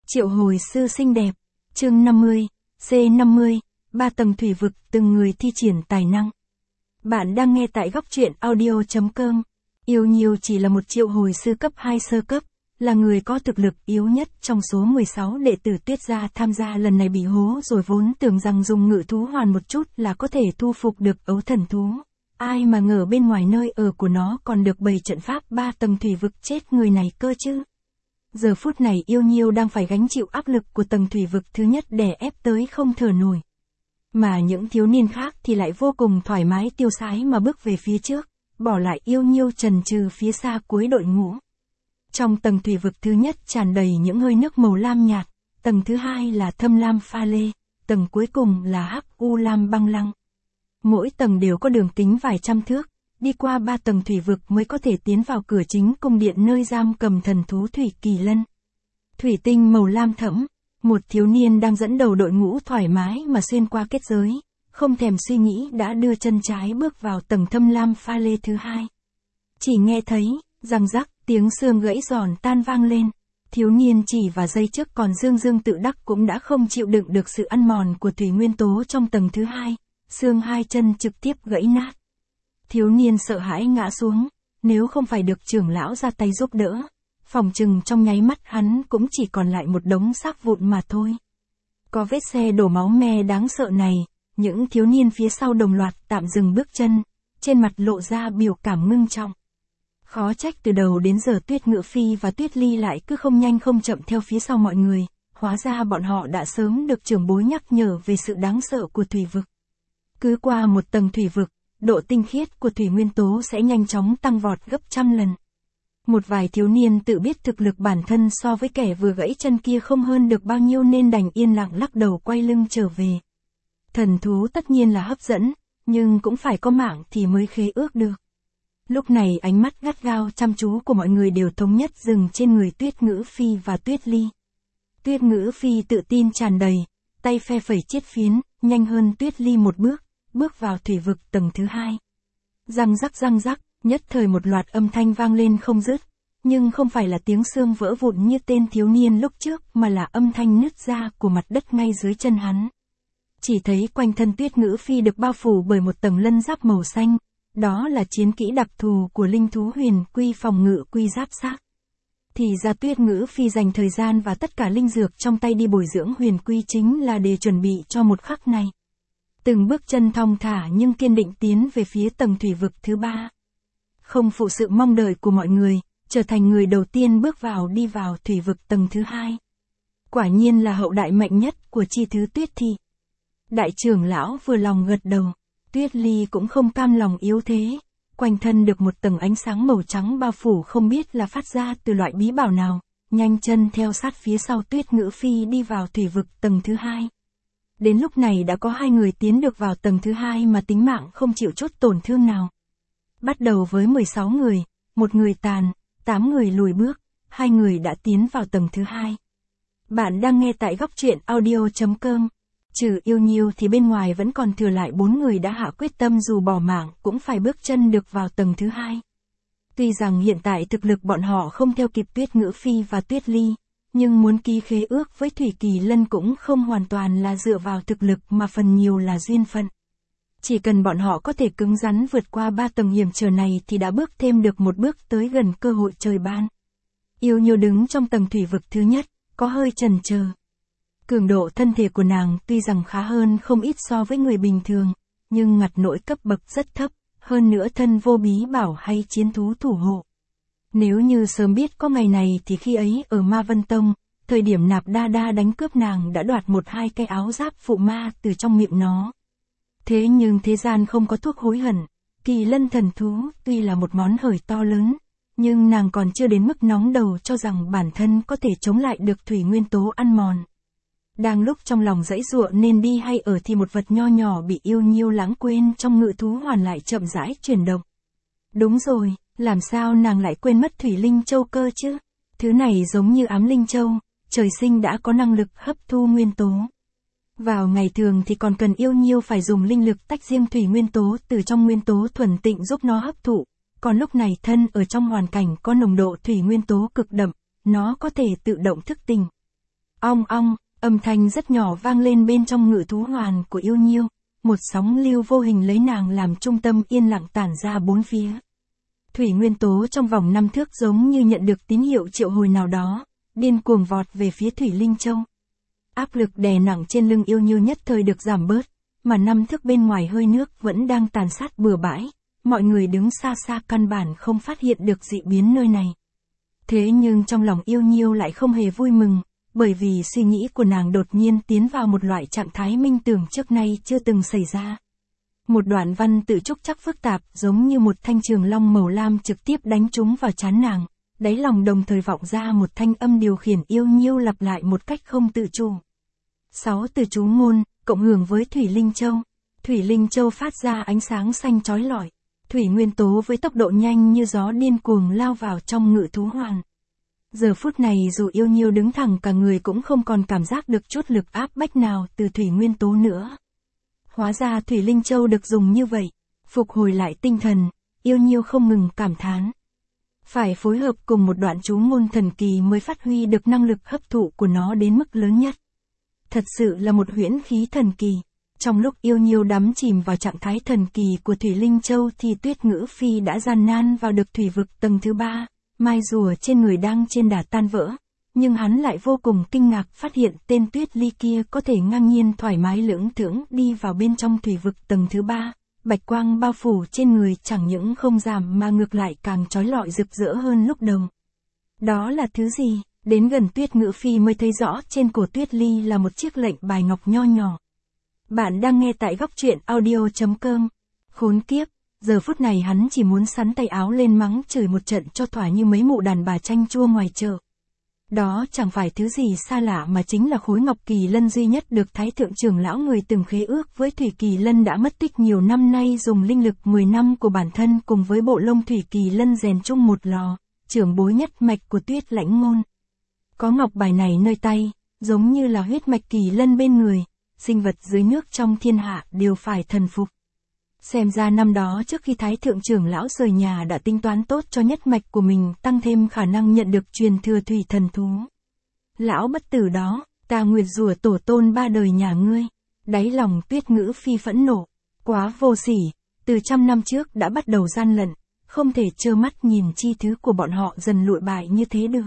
Triệu hồi sư xinh đẹp, chương 50, C50, 3 tầng thủy vực từng người thi triển tài năng. Bạn đang nghe tại góc truyện audio.com. Yêu Nhiêu chỉ là một triệu hồi sư cấp 2 sơ cấp, là người có thực lực yếu nhất trong số 16 đệ tử Tuyết gia tham gia lần này bị hố rồi vốn tưởng rằng dùng ngự thú hoàn một chút là có thể thu phục được ấu thần thú. Ai mà ngờ bên ngoài nơi ở của nó còn được bày trận pháp 3 tầng thủy vực chết người này cơ chứ. Giờ phút này Yêu Nhiêu đang phải gánh chịu áp lực của tầng thủy vực thứ nhất đè ép tới không thở nổi. Mà những thiếu niên khác thì lại vô cùng thoải mái tiêu sái mà bước về phía trước, bỏ lại Yêu Nhiêu chần chừ phía xa cuối đội ngũ. Trong tầng thủy vực thứ nhất tràn đầy những hơi nước màu lam nhạt, tầng thứ hai là thâm lam pha lê, tầng cuối cùng là hắc u lam băng lăng. Mỗi tầng đều có đường kính vài trăm thước, đi qua 3 tầng thủy vực mới có thể tiến vào cửa chính cung điện nơi giam cầm thần thú Thủy Kỳ Lân. Thủy tinh màu lam thẫm, một thiếu niên đang dẫn đầu đội ngũ thoải mái mà xuyên qua kết giới, không thèm suy nghĩ đã đưa chân trái bước vào tầng thâm lam pha lê thứ hai. Chỉ nghe thấy, răng rắc, tiếng xương gãy giòn tan vang lên. Thiếu niên chỉ và giây trước còn dương dương tự đắc cũng đã không chịu đựng được sự ăn mòn của thủy nguyên tố trong tầng thứ hai, xương hai chân trực tiếp gãy nát. Thiếu niên sợ hãi ngã xuống, nếu không phải được trưởng lão ra tay giúp đỡ, phỏng chừng trong nháy mắt hắn cũng chỉ còn lại một đống xác vụn mà thôi. Có vết xe đổ máu me đáng sợ này, những thiếu niên phía sau đồng loạt tạm dừng bước chân, trên mặt lộ ra biểu cảm ngưng trọng. Khó trách từ đầu đến giờ Tuyết Ngự Phi và Tuyết Ly lại cứ không nhanh không chậm theo phía sau mọi người, hóa ra bọn họ đã sớm được trưởng bối nhắc nhở về sự đáng sợ của thủy vực. Cứ qua một tầng thủy vực, độ tinh khiết của thủy nguyên tố sẽ nhanh chóng tăng vọt gấp trăm lần. Một vài thiếu niên tự biết thực lực bản thân so với kẻ vừa gãy chân kia không hơn được bao nhiêu nên đành yên lặng lắc đầu quay lưng trở về. Thần thú tất nhiên là hấp dẫn, nhưng cũng phải có mạng thì mới khế ước được. Lúc này ánh mắt gắt gao chăm chú của mọi người đều thống nhất dừng trên người Tuyết Ngữ Phi và Tuyết Ly. Tuyết Ngữ Phi tự tin tràn đầy, tay phe phẩy chiết phiến, nhanh hơn Tuyết Ly một bước vào thủy vực tầng thứ hai. Răng rắc, nhất thời một loạt âm thanh vang lên không dứt, nhưng không phải là tiếng xương vỡ vụn như tên thiếu niên lúc trước mà là âm thanh nứt ra của mặt đất ngay dưới chân hắn. Chỉ thấy quanh thân Tuyết Ngữ Phi được bao phủ bởi một tầng lân giáp màu xanh, đó là chiến kỹ đặc thù của linh thú huyền quy phòng ngự quy giáp xác. Thì ra Tuyết Ngữ Phi dành thời gian và tất cả linh dược trong tay đi bồi dưỡng huyền quy chính là để chuẩn bị cho một khắc này. Từng bước chân thong thả nhưng kiên định tiến về phía tầng thủy vực thứ ba. Không phụ sự mong đợi của mọi người, trở thành người đầu tiên đi vào thủy vực tầng thứ hai. Quả nhiên là hậu đại mạnh nhất của chi thứ Tuyết thị. Đại trưởng lão vừa lòng gật đầu, Tuyết Ly cũng không cam lòng yếu thế, quanh thân được một tầng ánh sáng màu trắng bao phủ không biết là phát ra từ loại bí bảo nào, nhanh chân theo sát phía sau Tuyết Ngữ Phi đi vào thủy vực tầng thứ hai. Đến lúc này đã có 2 người tiến được vào tầng thứ hai mà tính mạng không chịu chút tổn thương nào. Bắt đầu với 16 người, 1 người tàn, 8 người lùi bước, 2 người đã tiến vào tầng thứ hai. Bạn đang nghe tại góc truyện audio.com. Trừ Yêu Nhiêu thì bên ngoài vẫn còn thừa lại 4 người đã hạ quyết tâm dù bỏ mạng cũng phải bước chân được vào tầng thứ hai. Tuy rằng hiện tại thực lực bọn họ không theo kịp Tuyết Ngữ Phi và Tuyết Ly, nhưng muốn ký khế ước với Thủy Kỳ Lân cũng không hoàn toàn là dựa vào thực lực mà phần nhiều là duyên phận. Chỉ cần bọn họ có thể cứng rắn vượt qua 3 tầng hiểm trở này thì đã bước thêm được một bước tới gần cơ hội trời ban. Yêu Nhiêu đứng trong tầng thủy vực thứ nhất, có hơi chần chờ. Cường độ thân thể của nàng tuy rằng khá hơn không ít so với người bình thường, nhưng ngặt nỗi cấp bậc rất thấp, hơn nữa thân vô bí bảo hay chiến thú thủ hộ. Nếu như sớm biết có ngày này thì khi ấy ở Ma Vân Tông, thời điểm Nạp Đa Đa đánh cướp nàng đã đoạt 1-2 cái áo giáp phụ ma từ trong miệng nó. Thế nhưng thế gian không có thuốc hối hận, Kỳ Lân thần thú tuy là một món hời to lớn, nhưng nàng còn chưa đến mức nóng đầu cho rằng bản thân có thể chống lại được thủy nguyên tố ăn mòn. Đang lúc trong lòng dãy giụa nên đi hay ở thì một vật nho nhỏ bị Yêu Nhiêu lãng quên trong ngự thú hoàn lại chậm rãi chuyển động. Đúng rồi, làm sao nàng lại quên mất Thủy Linh Châu cơ chứ? Thứ này giống như Ám Linh Châu, trời sinh đã có năng lực hấp thu nguyên tố. Vào ngày thường thì còn cần Yêu Nhiêu phải dùng linh lực tách riêng thủy nguyên tố từ trong nguyên tố thuần tịnh giúp nó hấp thụ, còn lúc này thân ở trong hoàn cảnh có nồng độ thủy nguyên tố cực đậm, nó có thể tự động thức tỉnh. Ong ong, âm thanh rất nhỏ vang lên bên trong ngự thú hoàn của Yêu Nhiêu, một sóng lưu vô hình lấy nàng làm trung tâm yên lặng tản ra bốn phía. Thủy nguyên tố trong vòng 5 thước giống như nhận được tín hiệu triệu hồi nào đó, điên cuồng vọt về phía Thủy Linh Châu. Áp lực đè nặng trên lưng Yêu Nhiêu nhất thời được giảm bớt, mà 5 thước bên ngoài hơi nước vẫn đang tàn sát bừa bãi, mọi người đứng xa xa căn bản không phát hiện được dị biến nơi này. Thế nhưng trong lòng Yêu Nhiêu lại không hề vui mừng, bởi vì suy nghĩ của nàng đột nhiên tiến vào một loại trạng thái minh tưởng trước nay chưa từng xảy ra. Một đoạn văn tự trúc chắc phức tạp giống như một thanh trường long màu lam trực tiếp đánh trúng vào trán nàng, đáy lòng đồng thời vọng ra một thanh âm điều khiển Yêu Nhiêu lặp lại một cách không tự chủ. 6 từ chú ngôn, cộng hưởng với Thủy Linh Châu. Thủy Linh Châu phát ra ánh sáng xanh chói lọi. Thủy nguyên tố với tốc độ nhanh như gió điên cuồng lao vào trong ngự thú hoàn. Giờ phút này dù Yêu Nhiêu đứng thẳng cả người cũng không còn cảm giác được chút lực áp bách nào từ thủy nguyên tố nữa. Hóa ra Thủy Linh Châu được dùng như vậy. Phục hồi lại tinh thần, Yêu Nhiêu không ngừng cảm thán. Phải phối hợp cùng một đoạn chú ngôn thần kỳ mới phát huy được năng lực hấp thụ của nó đến mức lớn nhất. Thật sự là một huyễn khí thần kỳ. Trong lúc Yêu Nhiêu đắm chìm vào trạng thái thần kỳ của Thủy Linh Châu thì Tuyết Ngữ Phi đã gian nan vào được thủy vực tầng thứ 3, mai rùa trên người đang trên đà tan vỡ. Nhưng hắn lại vô cùng kinh ngạc phát hiện tên Tuyết Ly kia có thể ngang nhiên thoải mái lưỡng thưởng đi vào bên trong thủy vực tầng thứ 3. Bạch quang bao phủ trên người chẳng những không giảm mà ngược lại càng chói lọi rực rỡ hơn lúc đầu. Đó là thứ gì? Đến gần Tuyết Ngữ Phi mới thấy rõ trên cổ Tuyết Ly là một chiếc lệnh bài ngọc nho nhỏ. Bạn đang nghe tại góc truyện audio.com. Khốn kiếp, giờ phút này hắn chỉ muốn sắn tay áo lên mắng chửi một trận cho thỏa như mấy mụ đàn bà chanh chua ngoài chợ. Đó chẳng phải thứ gì xa lạ mà chính là khối ngọc kỳ lân duy nhất được Thái Thượng trưởng lão người từng khế ước với Thủy Kỳ Lân đã mất tích nhiều năm nay dùng linh lực 10 năm của bản thân cùng với bộ lông Thủy Kỳ Lân rèn chung một lò, trưởng bối nhất mạch của Tuyết Lãnh Ngôn. Có ngọc bài này nơi tay, giống như là huyết mạch kỳ lân bên người, sinh vật dưới nước trong thiên hạ đều phải thần phục. Xem ra năm đó trước khi Thái Thượng trưởng lão rời nhà đã tính toán tốt cho nhất mạch của mình tăng thêm khả năng nhận được truyền thừa thủy thần thú. Lão bất tử đó, ta nguyệt rủa tổ tôn 3 đời nhà ngươi. Đáy lòng Tuyết Ngữ Phi phẫn nộ, quá vô sỉ, từ 100 năm trước đã bắt đầu gian lận, không thể trơ mắt nhìn chi thứ của bọn họ dần lụi bại như thế được.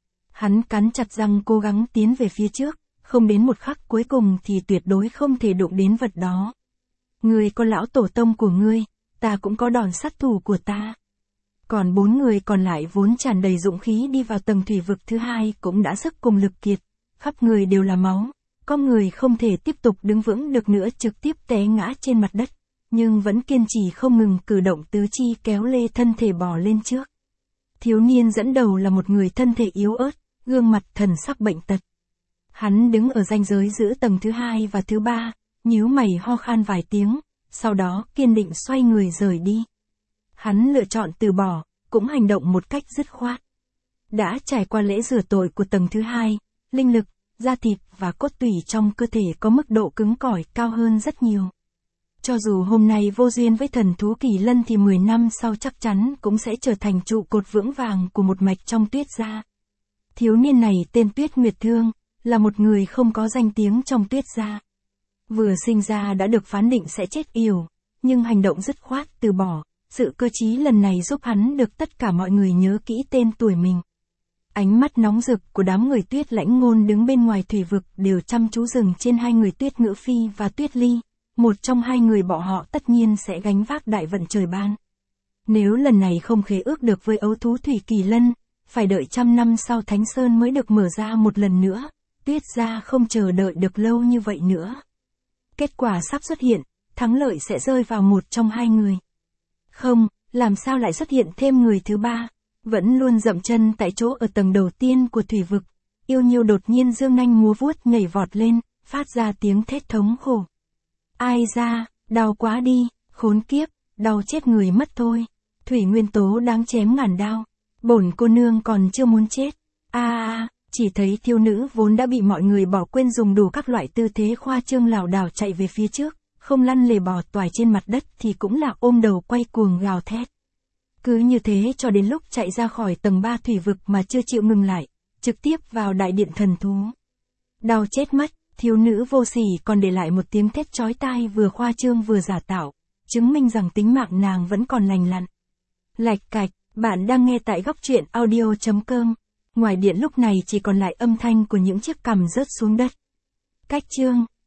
Hắn cắn chặt răng cố gắng tiến về phía trước, không đến một khắc cuối cùng thì tuyệt đối không thể đụng đến vật đó. Ngươi có lão tổ tông của ngươi, ta cũng có đòn sát thủ của ta. Còn 4 người còn lại vốn tràn đầy dũng khí đi vào tầng thủy vực thứ 2 cũng đã sức cùng lực kiệt, khắp người đều là máu, có người không thể tiếp tục đứng vững được nữa trực tiếp té ngã trên mặt đất, nhưng vẫn kiên trì không ngừng cử động tứ chi kéo lê thân thể bò lên trước. Thiếu niên dẫn đầu là một người thân thể yếu ớt, gương mặt thần sắc bệnh tật. Hắn đứng ở ranh giới giữa tầng thứ 2 và thứ 3, nhíu mày ho khan vài tiếng, sau đó kiên định xoay người rời đi. Hắn lựa chọn từ bỏ, cũng hành động một cách dứt khoát. Đã trải qua lễ rửa tội của tầng thứ 2, linh lực, da thịt và cốt tủy trong cơ thể có mức độ cứng cỏi cao hơn rất nhiều. Cho dù hôm nay vô duyên với thần thú Kỳ Lân thì 10 năm sau chắc chắn cũng sẽ trở thành trụ cột vững vàng của một mạch trong Tuyết gia. Thiếu niên này tên Tuyết Nguyệt Thương, là một người không có danh tiếng trong Tuyết gia. Vừa sinh ra đã được phán định sẽ chết yểu, nhưng hành động dứt khoát từ bỏ, sự cơ trí lần này giúp hắn được tất cả mọi người nhớ kỹ tên tuổi mình. Ánh mắt nóng rực của đám người Tuyết Lãnh Ngôn đứng bên ngoài thủy vực đều chăm chú dừng trên hai người Tuyết Ngữ Phi và Tuyết Ly, một trong hai người bọn họ tất nhiên sẽ gánh vác đại vận trời ban. Nếu lần này không khế ước được với ấu thú Thủy Kỳ Lân, phải đợi 100 năm sau Thánh Sơn mới được mở ra một lần nữa, Tuyết gia không chờ đợi được lâu như vậy nữa. Kết quả sắp xuất hiện, thắng lợi sẽ rơi vào một trong hai người. Không, làm sao lại xuất hiện thêm người thứ ba, vẫn luôn dậm chân tại chỗ ở tầng đầu tiên của thủy vực. Yêu Nhiêu đột nhiên giương nanh múa vuốt nhảy vọt lên, phát ra tiếng thét thống khổ. Ai ra, đau quá đi, khốn kiếp, đau chết người mất thôi. Thủy nguyên tố đáng chém ngàn đao. Bổn cô nương còn chưa muốn chết. Chỉ thấy thiếu nữ vốn đã bị mọi người bỏ quên dùng đủ các loại tư thế khoa trương lảo đảo chạy về phía trước, không lăn lề bò toài trên mặt đất thì cũng là ôm đầu quay cuồng gào thét. Cứ như thế cho đến lúc chạy ra khỏi tầng 3 thủy vực mà chưa chịu ngừng lại, trực tiếp vào đại điện thần thú. Đau chết mất, thiếu nữ vô sỉ còn để lại một tiếng thét chói tai vừa khoa trương vừa giả tạo, chứng minh rằng tính mạng nàng vẫn còn lành lặn. Lạch cạch, bạn đang nghe tại góc truyện audio.com. Ngoài điện lúc này chỉ còn lại âm thanh của những chiếc cằm rớt xuống đất. Cách chương